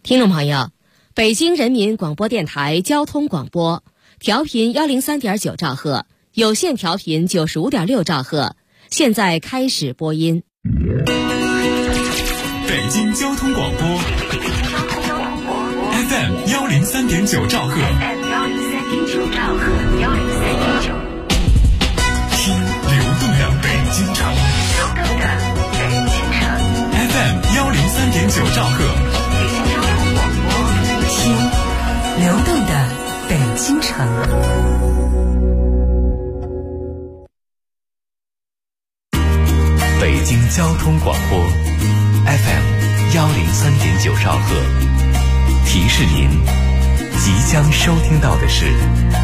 听众朋友，北京人民广播电台交通广播，调频103.9兆赫，有线调频95.6兆赫，现在开始播音。 北京交通广播 FM 103.9兆赫，听流动的北京城，FM 103.9兆赫， 听流动的北京城。 北京交通广播 FM 103.9兆赫，提示您即将收听到的是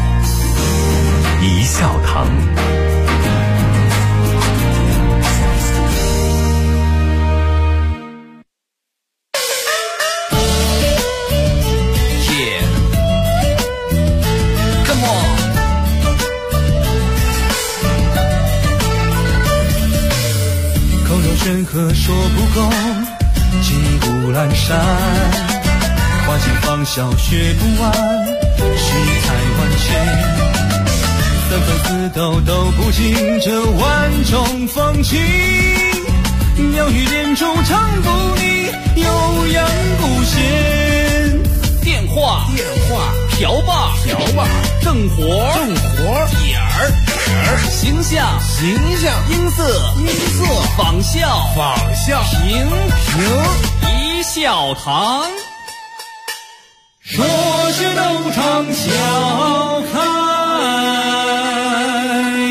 一笑堂。 任何说不够，骑虎阑珊，花尽芳笑学不完，世态万千，三分四斗都不尽这万种风情，妙语连珠唱不腻，悠扬不闲。 电话瓢把正活点儿形象音色仿效评一笑堂， 说是斗场笑开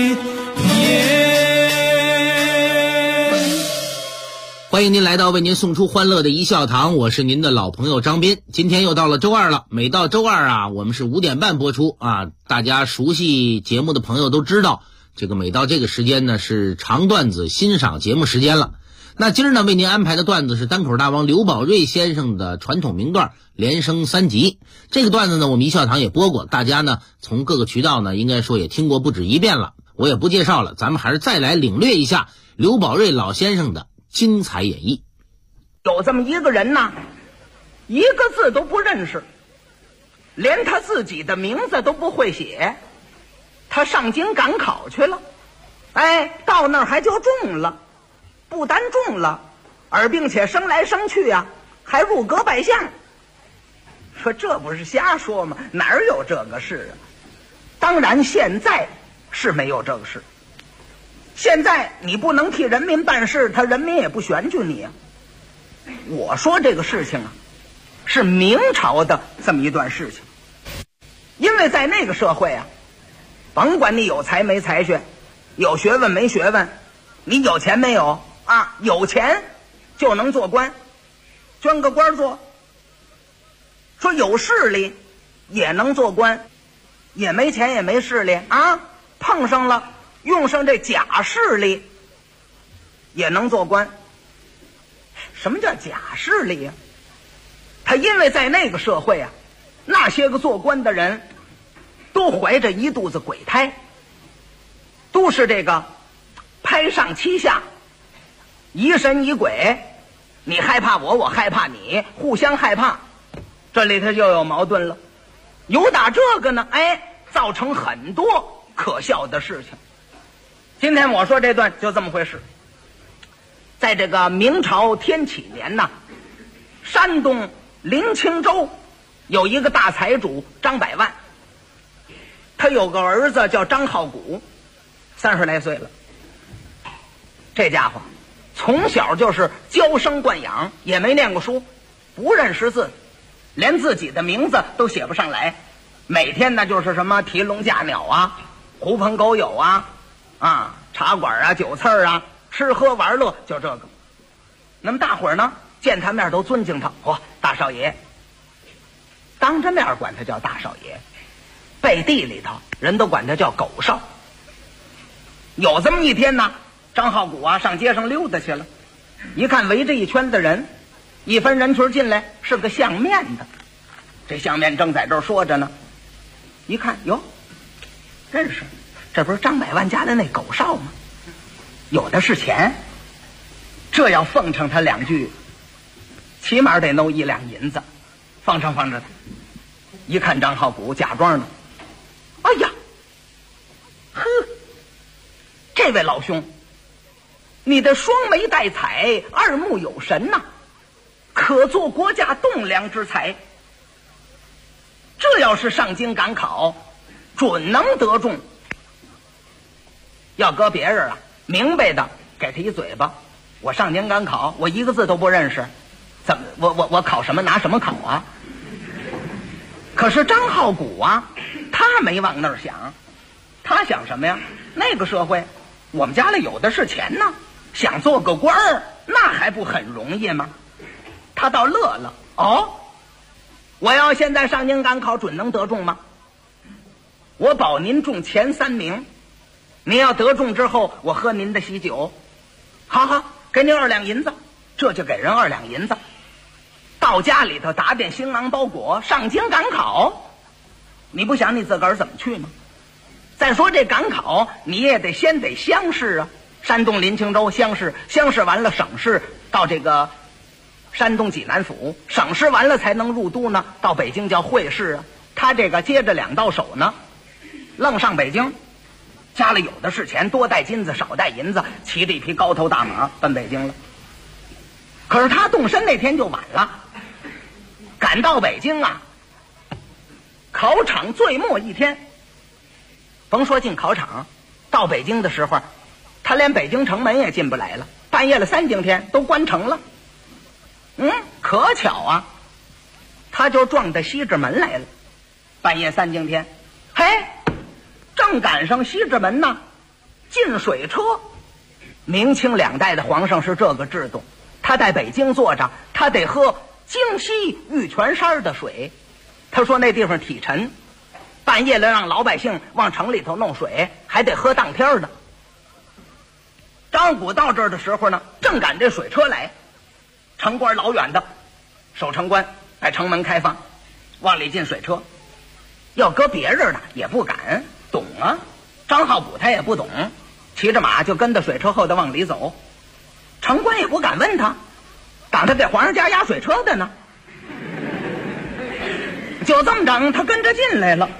颜。 欢迎您来到为您送出欢乐的一笑堂，我是您的老朋友张斌。今天又到了周二了，每到周二啊，我们是5点半播出啊。大家熟悉节目的朋友都知道，这个每到这个时间呢是长段子欣赏节目时间了。那今儿呢为您安排的段子是单口大王刘宝瑞先生的传统名段连升3集。这个段子呢我们一笑堂也播过，大家呢从各个渠道呢应该说也听过不止一遍了，我也不介绍了，咱们还是再来领略一下刘宝瑞老先生的精彩演绎。 有这么一个人呢，一个字都不认识，连他自己的名字都不会写，他上京赶考去了，到那儿还就中了，不单中了，而并且升来升去啊，还入阁拜相。说这不是瞎说吗？哪儿有这个事啊？当然现在是没有这个事，现在你不能替人民办事，他人民也不选举你啊。我说这个事情啊，是明朝的这么一段事情。因为在那个社会啊，甭管你有才没才学，有学问没学问，你有钱没有啊，有钱就能做官，捐个官做。说有势力也能做官，也没钱也没势力啊，碰上了用上这假势力也能做官。什么叫假势力啊？他因为在那个社会啊，那些个做官的人都怀着一肚子鬼胎，都是这个拍上欺下，疑神疑鬼，你害怕我，我害怕你，互相害怕，这里头就有矛盾了。有打这个呢，造成很多可笑的事情。今天我说这段就这么回事。在这个明朝天启年呢，山东临清州有一个大财主张百万，他有个儿子叫张浩古，30来岁了。这家伙从小就是娇生惯养，也没念过书，不认识字，连自己的名字都写不上来，每天呢就是什么提笼架鸟啊，狐朋狗友啊，茶馆啊，酒肆啊，吃喝玩乐，就这个。那么大伙儿呢见他面都尊敬他，大少爷，当着面管他叫大少爷，背地里头人都管他叫狗少。有这么一天呢，张浩古啊上街上溜达去了，一看围着一圈的人，一分人群进来是个相面的，这相面正在这儿说着呢，一看哟，认识，这不是张百万家的那狗少吗？有的是钱，这要奉承他2句，起码得弄1两银子。 放着放着，一看张浩古假装的，哎呀，呵，这位老兄，你的双眉带彩，二目有神呐，可做国家栋梁之才。这要是上京赶考，准能得中。要搁别人啊，明白的给他一嘴巴，我上京赶考，我一个字都不认识，怎么我考什么拿什么考啊？可是张浩古啊，他没往那儿想，他想什么呀？那个社会，我们家里有的是钱呢，想做个官儿，那还不很容易吗？他倒乐了，哦，我要现在上京赶考，准能得中吗？我保您中前3名，您要得中之后，我喝您的喜酒。好好，给您2两银子，这就给人2两银子。到家里头打点行囊包裹，上京赶考。你不想你自个儿怎么去吗？再说这赶考，你也得先得乡试啊。山东临清州乡试，乡试完了省试，到这个山东济南府，省试完了才能入都呢，到北京叫会试啊。他这个接着2道手呢，愣上北京，家里有的是钱，多带金子少带银子，骑着一匹高头大马奔北京了。可是他动身那天就晚了，赶到北京啊，考场最末一天，甭说进考场，到北京的时候，他连北京城门也进不来了，半夜了3更天都关城了。可巧啊，他就撞到西直门来了。半夜3更天，嘿，正赶上西直门呢，进水车。明清2代的皇上是这个制度，他在北京坐着，他得喝京西玉泉山的水。他说那地方体沉，半夜了让老百姓往城里头弄水，还得喝当天的。张古到这儿的时候呢，正赶这水车来，城官老远的，守城官把城门开放，往里进水车。要搁别人呢也不敢懂啊，张浩古他也不懂，骑着马就跟着水车后头往里走，城官也不敢问他，当他给皇上家压水车的呢。就这么着，他跟着进来了。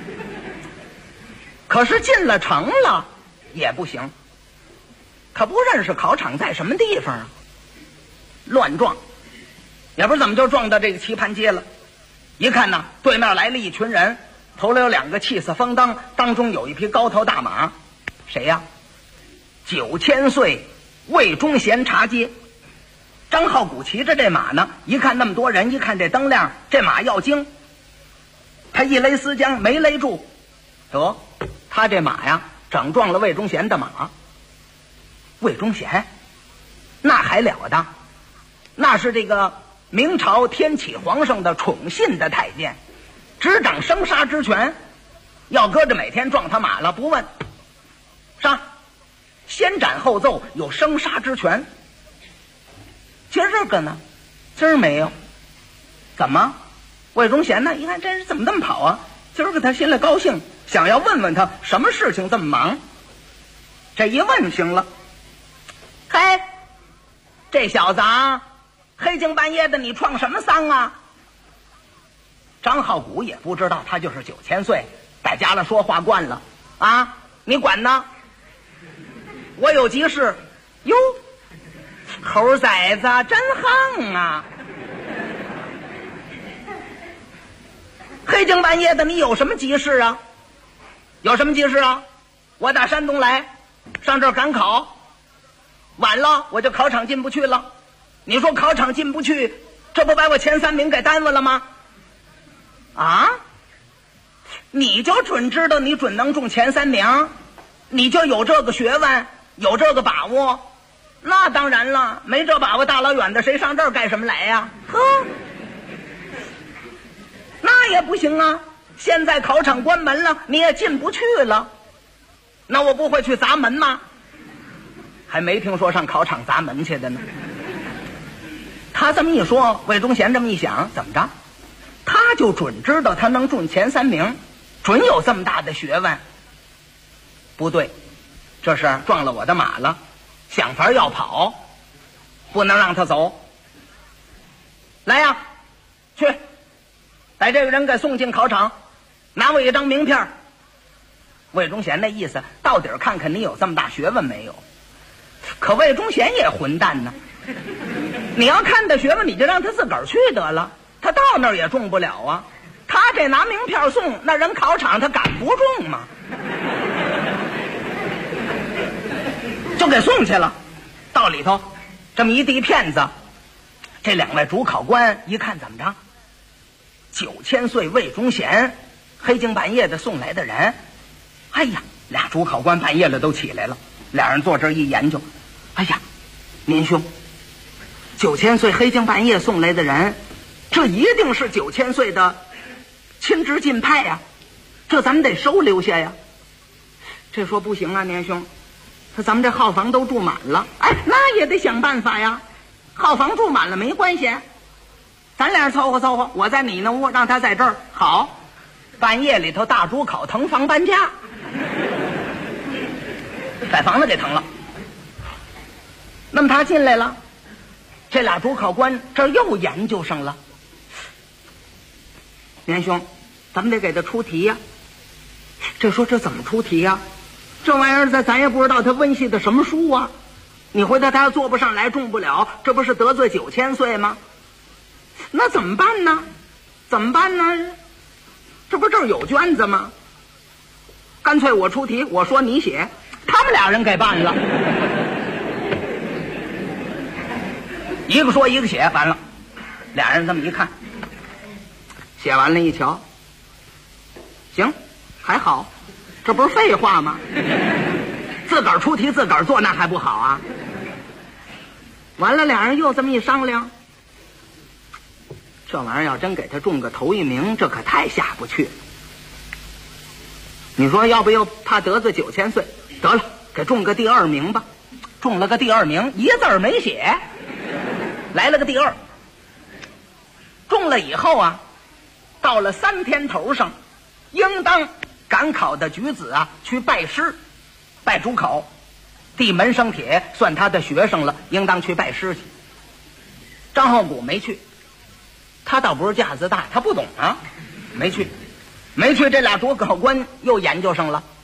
可是进了城了也不行，他不认识考场在什么地方啊，乱撞，也不知怎么就撞到这个棋盘街了。一看呢，对面来了一群人，头里有2个气色风当，当中有一匹高头大马。谁呀？9000岁魏忠贤茶街。张浩古骑着这马呢，一看那么多人，一看这灯亮，这马要惊，他一勒丝缰没勒住，得他这马呀整撞了魏忠贤的马。魏忠贤那还了得，那是这个明朝天启皇上的宠信的太监，执掌生杀之权。要搁着每天撞他马了，不问，杀，先斩后奏，有生杀之权。今儿个呢，今儿没有。怎么？魏忠贤呢？一看这人怎么这么跑啊？今儿个他心里高兴，想要问问他什么事情这么忙。这一问行了，嘿，这小子啊，黑更半夜的你创什么丧啊？张浩古也不知道，他就是9000岁，在家里说话惯了啊，你管呢？我有急事。哟，猴崽子真横啊！黑更半夜的你有什么急事啊？有什么急事啊？我打山东来，上这儿赶考，晚了我就考场进不去了。你说考场进不去，这不把我前3名给耽误了吗？啊？你就准知道你准能中前3名，你就有这个学问，有这个把握？那当然了，没这把握，大老远的谁上这儿干什么来呀？呵，那也不行啊！现在考场关门了，你也进不去了，那我不会去砸门吗？还没听说上考场砸门去的呢。他这么一说，魏忠贤这么一想，怎么着？他就准知道他能中前3名，准有这么大的学问。不对，这是撞了我的马了，想法要跑，不能让他走。来呀，去把这个人给送进考场，拿我一张名片。魏忠贤那意思，到底看看你有这么大学问没有。可魏忠贤也混蛋呢，你要看他学问，你就让他自个儿去得了，他到那儿也中不了啊。他这拿名片送，那人考场他敢不中吗？就给送去了。到里头这么一递片子，这两位主考官一看，怎么着，9000岁魏忠贤，黑更半夜的送来的人。哎呀，俩主考官半夜了都起来了，俩人坐这儿一研究，哎呀，您兄，9000岁黑更半夜送来的人，这一定是9000岁的亲直进派呀，这咱们得收留下呀。这说不行啊，年兄，咱们这号房都住满了，哎，那也得想办法呀。号房住满了没关系，咱俩凑合凑合，我在你那屋，让他在这儿。好，半夜里头大主考腾房搬家，把房子给腾了。那么他进来了，这俩主考官这又研究上了。年兄，咱们得给他出题呀。这说这怎么出题呀？这玩意儿咱也不知道他温习的什么书啊。你回头他要做不上来，中不了，这不是得罪9000岁吗？那怎么办呢？怎么办呢？这不这儿有卷子吗？干脆我出题，我说你写，他们俩人给办了。一个说一个写，完了，俩人这么一看，写完了一瞧，行，还好，这不是废话吗？自个儿出题自个儿做，那还不好啊？完了，俩人又这么一商量，这玩意儿要真给他中个头一名，这可太下不去。你说要不要怕得罪9000岁？得了，给中个第2名吧。中了个第2名，一字儿没写，来了个第2。中了以后啊，到了3天头上，应当赶考的举子啊去拜师，拜主考，地门生铁，算他的学生了，应当去拜师去。张浩古没去，他倒不是架子大，他不懂啊，没去。这俩主考官又研究上了。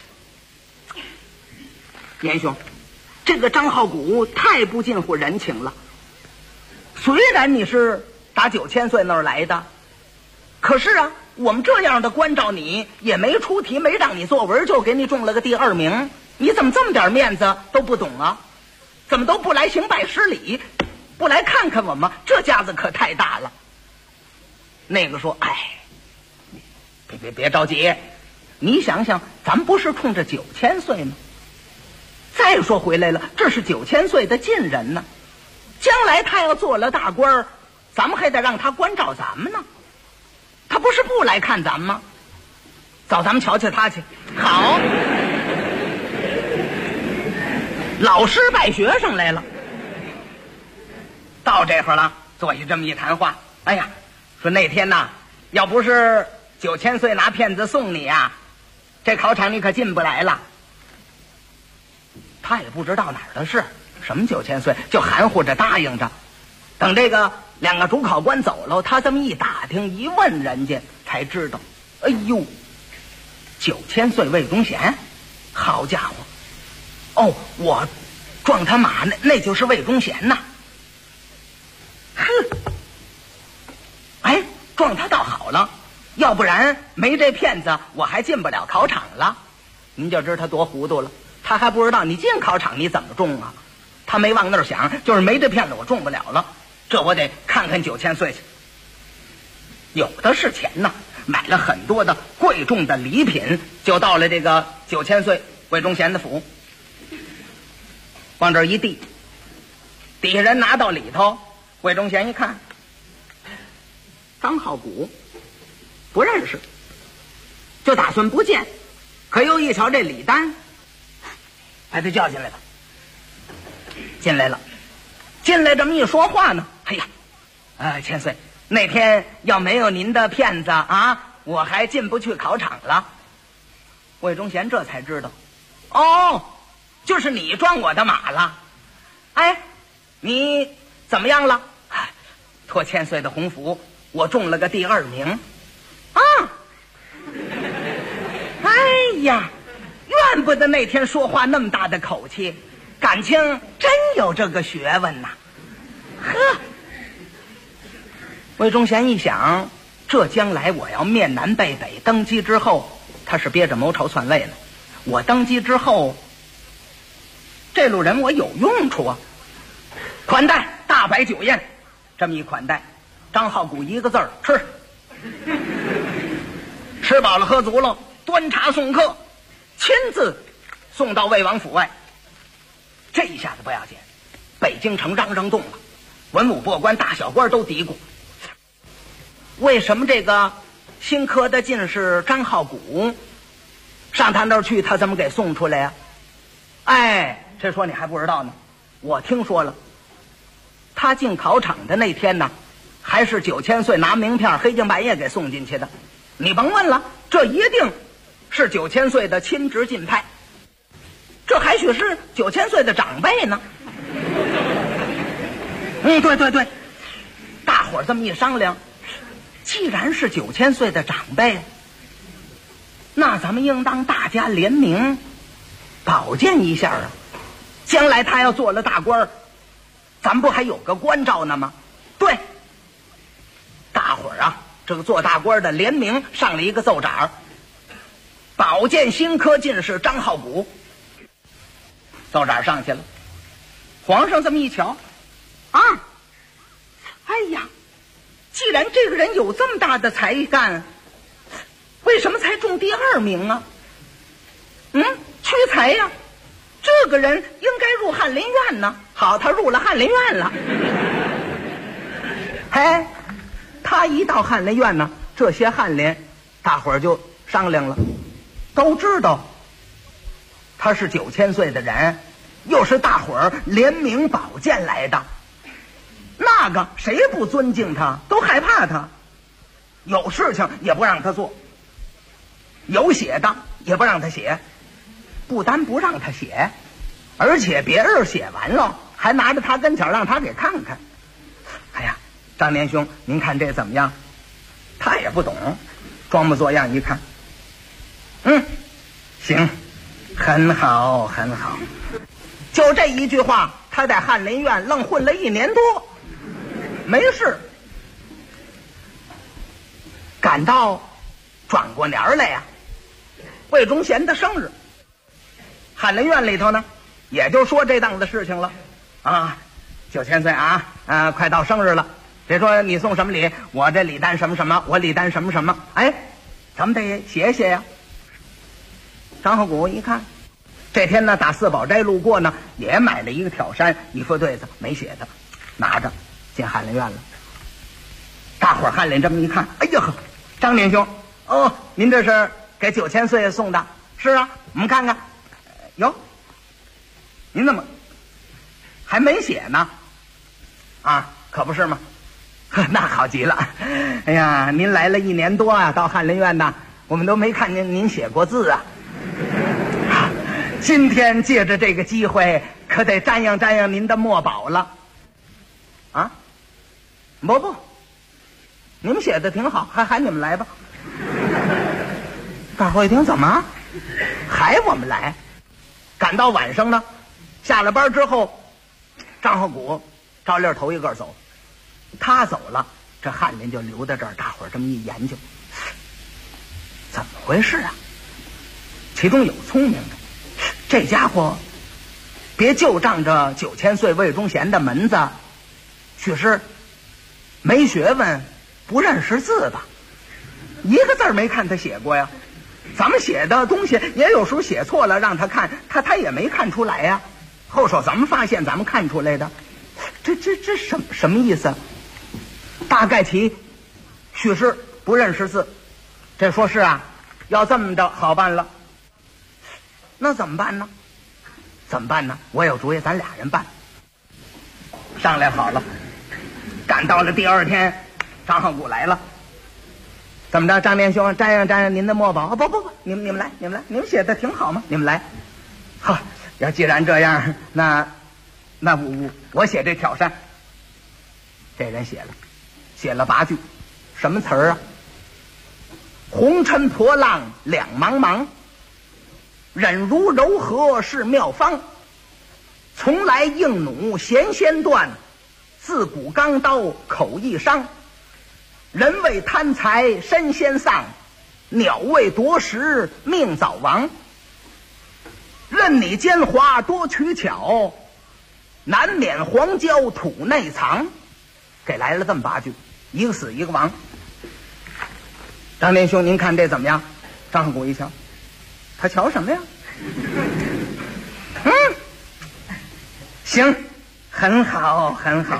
严兄，这个张浩古太不近乎人情了。虽然你是打9000岁那儿来的，可是啊，我们这样的关照你，也没出题，没让你作文，就给你中了个第2名。你怎么这么点面子都不懂啊？怎么都不来行拜师礼，不来看看我们？这架子可太大了。那个说，哎，别着急，你想想，咱不是冲着9000岁吗？再说回来了，这是9000岁的近人呢，将来他要做了大官儿，咱们还得让他关照咱们呢。他不是不来看咱们吗？走，咱们瞧瞧他去。好，老师拜学生来了。到这会儿了，坐下这么一谈话。哎呀，说那天呐，要不是9000岁拿片子送你啊，这考场你可进不来了。他也不知道哪儿的事，什么9000岁，就含糊着答应着。等这个2个主考官走了，他这么一打听一问，人家才知道，哎呦，9000岁魏忠贤，好家伙！哦，我撞他马那就是魏忠贤呐。哼，哎，撞他倒好了，要不然没这骗子，我还进不了考场了。您就知道他多糊涂了，他还不知道你进考场你怎么中啊？他没往那儿想，就是没这骗子我中不了了。这我得看看9000岁去，有的是钱呐，买了很多的贵重的礼品，就到了这个9000岁魏忠贤的府，往这一递，底下人拿到里头，魏忠贤一看，张浩古不认识，就打算不见，可又一瞧这礼单，把他叫进来了。进来了，进来这么一说话呢，哎呀，千岁，那天要没有您的骗子啊，我还进不去考场了。魏忠贤这才知道，哦，就是你撞我的马了。哎，你怎么样了？托千岁的洪福， 我中了个第2名。啊！哎呀，怨不得那天说话那么大的口气，感情真有这个学问呐。呵，魏忠贤一想，这将来我要面南背北，登基之后，他是憋着谋朝篡位呢。我登基之后，这路人我有用处啊！款待大摆酒宴，这么一款待，张浩古一个字儿吃。吃饱了喝足了，端茶送客，亲自送到魏王府外。这一下子不要紧，北京城嚷嚷动了，文武百官大小官都嘀咕，为什么这个新科的进士张浩古上他那儿去，他怎么给送出来呀？哎，这说你还不知道呢，我听说了，他进考场的那天呢，还是9000岁拿名片黑更半夜给送进去的。你甭问了，这一定是9000岁的亲直进派，这还许是9000岁的长辈呢。对，大伙儿这么一商量，既然是9000岁的长辈，那咱们应当大家联名保荐一下啊！将来他要做了大官，咱们不还有个关照呢吗？对，大伙儿啊，这个做大官的联名上了一个奏章，保荐新科进士张浩古。奏章上去了，皇上这么一瞧，啊，哎呀，既然这个人有这么大的才干，为什么才中第2名啊？屈才呀，这个人应该入翰林院呢。好，他入了翰林院了。哎，他一到翰林院呢，这些翰林大伙儿就商量了，都知道他是9000岁的人，又是大伙儿联名保荐来的，那个谁不尊敬他，都害怕他，有事情也不让他做，有写的也不让他写，不单不让他写，而且别人写完了还拿着他跟前让他给看看。哎呀，张年兄，您看这怎么样？他也不懂，装模作样一看，行，很好很好。就这一句话，他在翰林院愣混了1年多，没事。赶到转过年来呀，魏忠贤的生日，翰林院里头呢，也就说这档子事情了啊。9000岁啊，快到生日了，别说你送什么礼，我这礼单什么什么，我礼单什么什么，哎，咱们得写写呀。张浩古一看，这天呢打4宝斋路过呢，也买了一个挑衫一副对子，没写的，拿着进翰林院了。大伙儿翰林这么一看，哎呀呵，张年兄，哦，您这是给9000岁送的？是啊，我们看看。哟，您怎么还没写呢？啊，可不是吗？那好极了。哎呀，您来了1年多啊，到翰林院呢，我们都没看见您写过字啊。今天借着这个机会，可得瞻仰瞻仰您的墨宝了。啊，不，你们写的挺好，还喊你们来吧。大伙一听，怎么还我们来？赶到晚上呢，下了班之后，张浩古照例头一个走，他走了，这翰林就留在这儿，大伙儿这么一研究，怎么回事啊？其中有聪明的，这家伙别就仗着9000岁魏忠贤的门子，许是没学问，不认识字吧？一个字没看他写过呀。咱们写的东西也有时候写错了，让他看，他也没看出来呀。后手咱们发现，咱们看出来的，这什么意思？大概其许是不认识字。这说是啊，要这么着好办了。那怎么办呢？我有主意，咱俩人办。商量好了，赶到了第2天，张浩古来了。怎么着，张年兄，瞻仰瞻仰您的墨宝。不，你们来，你们写的挺好吗？你们来。好，要既然这样，那我写这挑衫。这人写了8句， 什么词儿啊？红尘破浪两茫茫，忍如柔和是妙方。从来硬弩弦先断，自古钢刀口易伤。人为贪财身先丧，鸟为夺食命早亡。任你奸猾多取巧，难免黄胶土内藏。给来了这么8句，一个死一个亡。张连兄，您看这怎么样？张鹤谷一瞧，他瞧什么呀？行，很好，很好，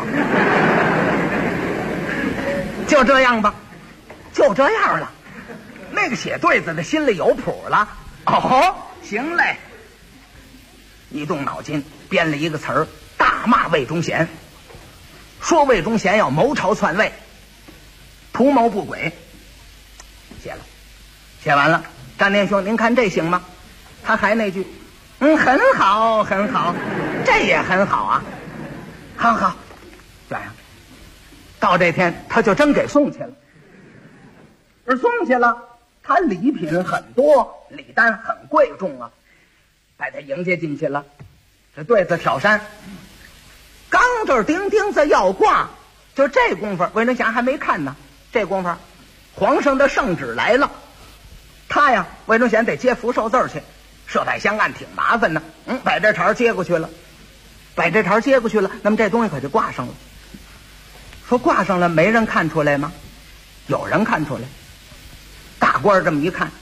就这样吧，就这样了。那个写对子的心里有谱了。哦，行嘞。一动脑筋，编了一个词儿，大骂魏忠贤，说魏忠贤要谋朝篡位，图谋不轨。写了，写完了。张连兄，您看这行吗？他还那句，很好，很好，这也很好啊。好好，这样，到这天他就真给送去了。而送去了，他礼品很多，礼单很贵重啊，把他迎接进去了。这对子挑山，刚这儿钉钉子要挂，就这功夫，魏忠贤还没看呢。这功夫，皇上的圣旨来了，他呀，魏忠贤得接福寿字去，设摆香案挺麻烦的。把这茬接过去了，把这茬接过去了，那么这东西可就挂上了。说挂上了，没人看出来吗？有人看出来。大官这么一看，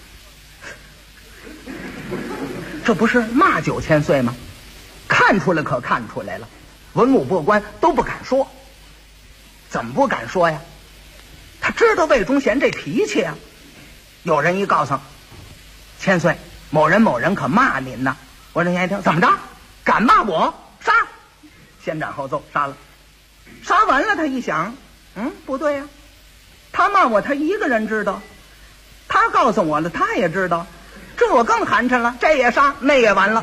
这不是骂9000岁吗？看出来可看出来了，文武百官都不敢说。怎么不敢说呀？他知道魏忠贤这脾气啊。有人一告诉千岁，某人某人可骂您呢。魏忠贤一听，怎么着？敢骂我？杀！先斩后奏，杀了。杀完了，他一想，不对呀，他骂我，他一个人知道，他告诉我了，他也知道，这我更寒碜了，这也杀，那也完了。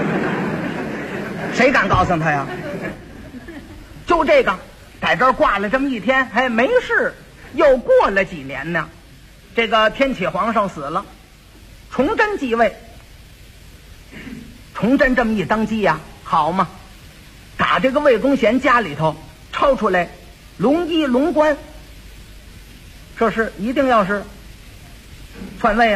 谁敢告诉他呀？就这个，在这儿挂了这么一天，还没事。又过了几年呢，这个天启皇上死了，崇祯继位。崇祯这么一登基呀，好嘛，打这个魏忠贤家里头抄出来龙衣龙冠，这是一定要是篡位啊，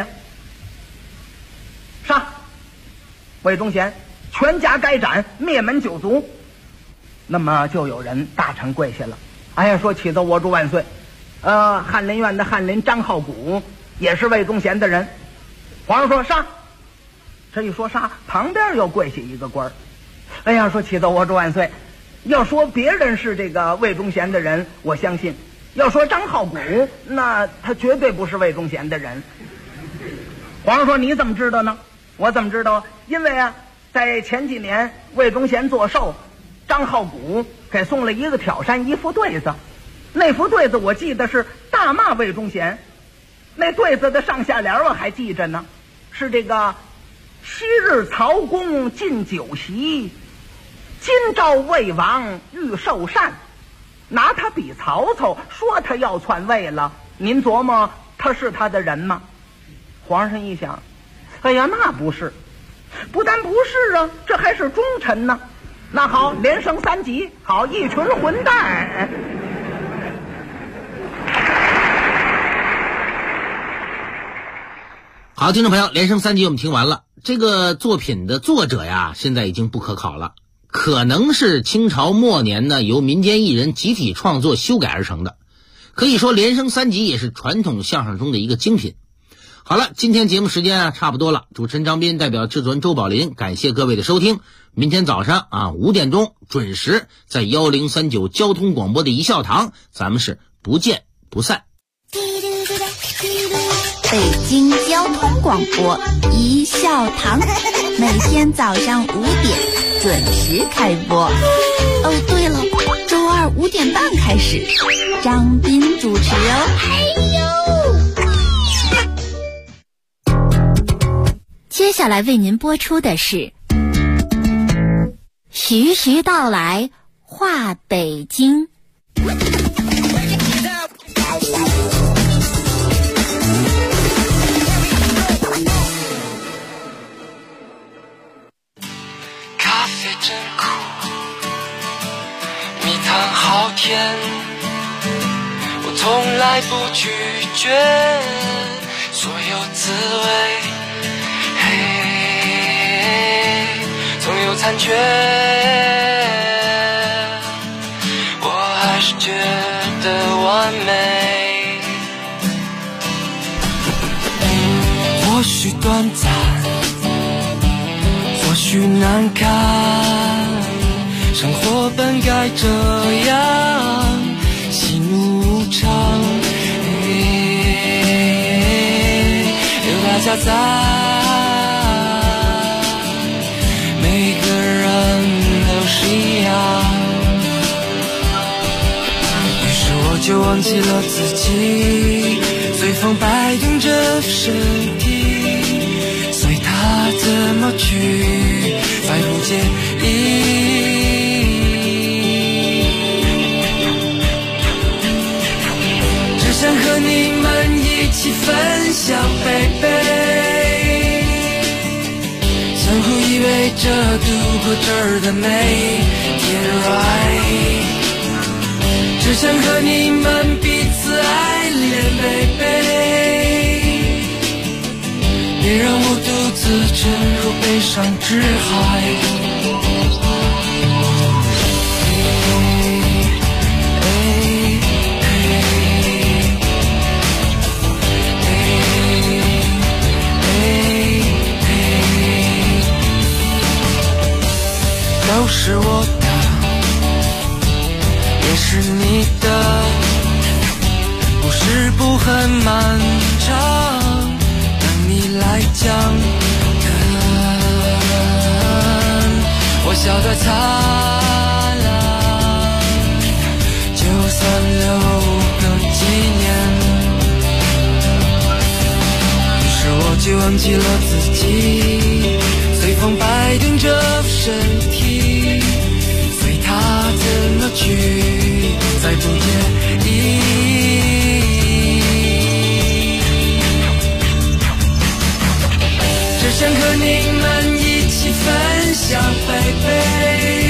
杀魏忠贤，全家该斩，灭门九族。那么就有人大臣跪下了，哎呀，说启奏我主万岁，翰林院的翰林张浩古也是魏忠贤的人。皇上说杀，这一说杀，旁边又跪下一个官儿，哎呀，说启奏我主万岁，要说别人是这个魏忠贤的人，我相信；要说张浩古，那他绝对不是魏忠贤的人。皇上说你怎么知道呢？我怎么知道？因为啊，在前几年魏忠贤做寿，张浩古给送了一个挑山一副对子，那副对子我记得是大骂魏忠贤，那对子的上下联我还记着呢，是这个昔日曹公进酒席，今朝魏王欲受禅，拿他比曹操，说他要篡位了，您琢磨他是他的人吗？皇上一想，哎呀，那不是，不但不是啊，这还是忠臣呢。那好，连升3级，好，一群混蛋。 好，听众朋友，连升3级我们听完了。这个作品的作者呀，现在已经不可考了，可能是清朝末年呢由民间艺人集体创作修改而成的。可以说连升3级也是传统相声中的一个精品。好了，今天节目时间差不多了，主持人张斌代表制作人周宝林感谢各位的收听。明天早上5点钟准时在1039交通广播的一笑堂，咱们是不见不散。 北京交通广播一笑堂，每天早上5点准时开播。哦，对了，周二5点半开始，张斌主持哦。接下来为您播出的是徐徐道来话北京。 好甜，我从来不拒绝所有滋味，总有残缺，我还是觉得完美。或许短暂，或许难堪，生活本该这样，喜怒无常，有大家在，每个人都是一样。于是我就忘记了自己，随风摆动着身体，随它怎么去，再不介意。只想和你们一起分享baby，相互依偎着度过这儿的每天 right， 只想和你们彼此爱恋baby， 别让我独自沉入悲伤之海。都是我的，也是你的，故事不很漫长，等你来讲。我笑得灿烂，就算留个纪念。于是我就忘记了自己，随风摆动着身体，随它怎么去，再不介意。只想和你们一起分享baby，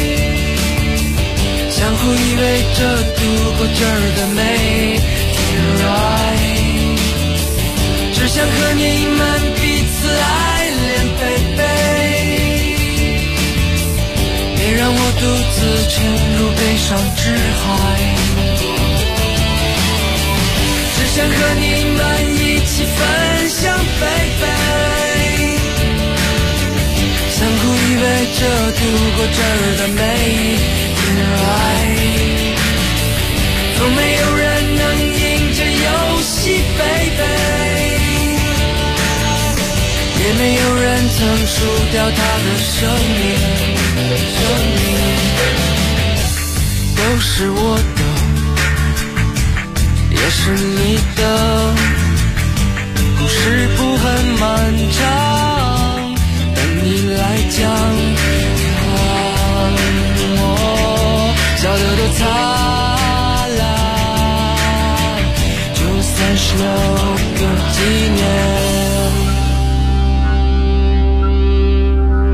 相互依偎着度过这儿的每天 right， 只想和你们彼此爱恋baby， 别让我独自沉入悲伤之海，只想和你们一起分享baby，相互依偎着度过这儿的每天 right， 总没有人能赢这游戏 baby， 也没有人曾输掉他的生命，都是我的，也是你的，故事不很漫长，你来讲，我笑得多灿烂，就算是留个纪念。